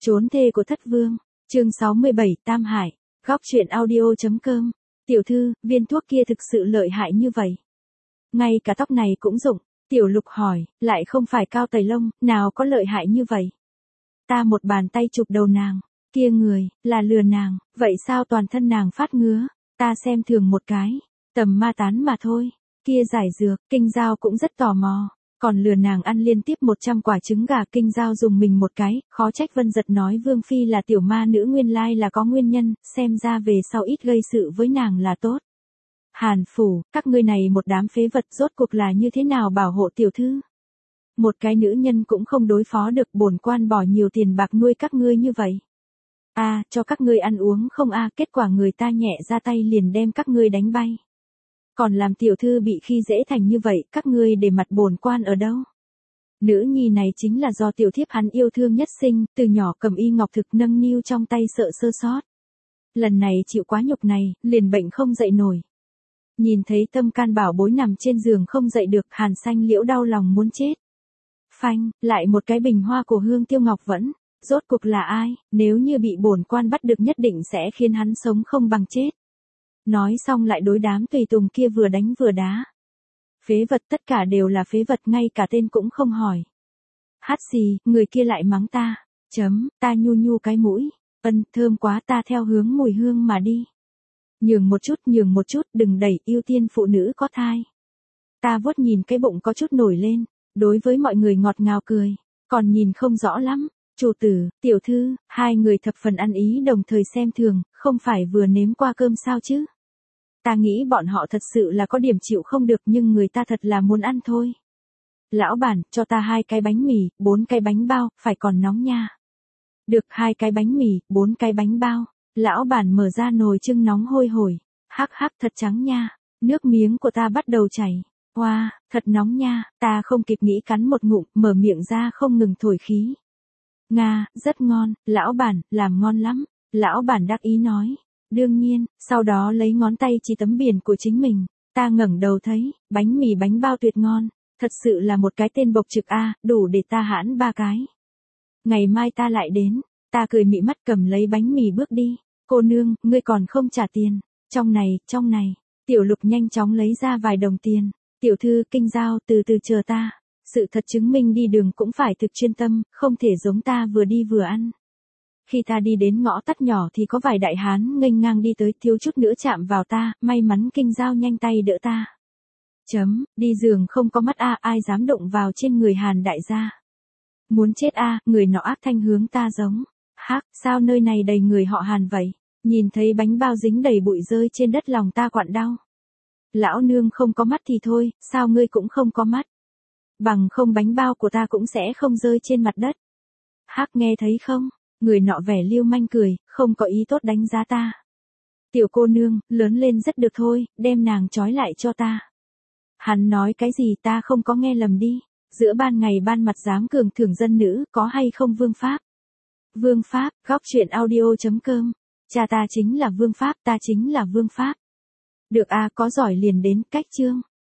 Trốn thê của thất vương, chương 67 Tam Hải, góc chuyện audio.com. Tiểu thư, viên thuốc kia thực sự lợi hại như vậy. Ngay cả tóc này cũng dụng, Tiểu Lục hỏi, lại không phải cao tẩy lông, nào có lợi hại như vậy. Ta một bàn tay chụp đầu nàng, kia người, là lừa nàng, vậy sao toàn thân nàng phát ngứa, ta xem thường một cái, tầm ma tán mà thôi, kia giải dược, Kinh Giao cũng rất tò mò. Còn lừa nàng ăn liên tiếp 100 quả trứng gà. Kinh Giao dùng mình một cái, khó trách Vân Giật nói Vương Phi là tiểu ma nữ nguyên lai là có nguyên nhân, xem ra về sau ít gây sự với nàng là tốt. Hàn Phủ, các ngươi này một đám phế vật rốt cuộc là như thế nào bảo hộ tiểu thư? Một cái nữ nhân cũng không đối phó được, bổn quan bỏ nhiều tiền bạc nuôi các ngươi như vậy. Cho các ngươi ăn uống không kết quả người ta nhẹ ra tay liền đem các ngươi đánh bay. Còn làm tiểu thư bị khi dễ thành như vậy, các ngươi để mặt bổn quan ở đâu? Nữ nhi này chính là do tiểu thiếp hắn yêu thương nhất sinh, từ nhỏ cầm y ngọc thực nâng niu trong tay sợ sơ sót. Lần này chịu quá nhục này, liền bệnh không dậy nổi. Nhìn thấy Tâm Can bảo bối nằm trên giường không dậy được, Hàn Xanh Liễu đau lòng muốn chết. Phanh, lại một cái bình hoa của Hương Tiêu Ngọc vẫn, rốt cuộc là ai, nếu như bị bổn quan bắt được nhất định sẽ khiến hắn sống không bằng chết. Nói xong lại đối đám tùy tùng kia vừa đánh vừa đá. Phế vật, tất cả đều là phế vật, ngay cả tên cũng không hỏi. Hát xì, người kia lại mắng ta. Ta nhu nhu cái mũi. Thơm quá, ta theo hướng mùi hương mà đi. Nhường một chút, đừng đẩy, ưu tiên phụ nữ có thai. Ta vuốt nhìn cái bụng có chút nổi lên, đối với mọi người ngọt ngào cười, còn nhìn không rõ lắm. Chủ tử, tiểu thư, hai người thập phần ăn ý đồng thời xem thường, không phải vừa nếm qua cơm sao chứ? Ta nghĩ bọn họ thật sự là có điểm chịu không được, nhưng người ta thật là muốn ăn thôi. Lão bản, cho ta 2 cái bánh mì, 4 cái bánh bao, phải còn nóng nha. Được, 2 cái bánh mì, 4 cái bánh bao. Lão bản mở ra nồi trưng nóng hôi hổi. Hắc hắc, thật trắng nha. Nước miếng của ta bắt đầu chảy. Wow, thật nóng nha. Ta không kịp nghĩ cắn một ngụm, mở miệng ra không ngừng thổi khí. Nga, rất ngon, lão bản, làm ngon lắm. Lão bản đắc ý nói. Đương nhiên, sau đó lấy ngón tay chỉ tấm biển của chính mình. Ta ngẩng đầu thấy, bánh mì bánh bao tuyệt ngon. Thật sự là một cái tên bộc trực đủ để ta hãn 3 cái. Ngày mai ta lại đến. Ta cười mị mắt cầm lấy bánh mì bước đi. Cô nương, ngươi còn không trả tiền. Trong này. Tiểu Lục nhanh chóng lấy ra vài đồng tiền. Tiểu thư, Kinh Giao, từ từ chờ ta. Sự thật chứng minh đi đường cũng phải thực chuyên tâm, không thể giống ta vừa đi vừa ăn. Khi ta đi đến ngõ tắt nhỏ thì có vài đại hán nghênh ngang đi tới, thiếu chút nữa chạm vào ta, may mắn Kinh Giao nhanh tay đỡ ta. Đi giường không có mắt ai dám động vào trên người Hàn đại gia. Muốn chết người nọ ác thanh hướng ta giống. Hắc, sao nơi này đầy người họ Hàn vậy? Nhìn thấy bánh bao dính đầy bụi rơi trên đất lòng ta quặn đau. Lão nương không có mắt thì thôi, sao ngươi cũng không có mắt? Bằng không bánh bao của ta cũng sẽ không rơi trên mặt đất. Hắc, nghe thấy không? Người nọ vẻ lưu manh cười, không có ý tốt đánh giá ta. Tiểu cô nương, lớn lên rất được thôi, đem nàng trói lại cho ta. Hắn nói cái gì ta không có nghe lầm đi. Giữa ban ngày ban mặt dám cường thưởng dân nữ, có hay không vương pháp? Vương pháp, góc chuyện audio.com. Cha ta chính là vương pháp, ta chính là vương pháp. Được có giỏi liền đến, cách chương.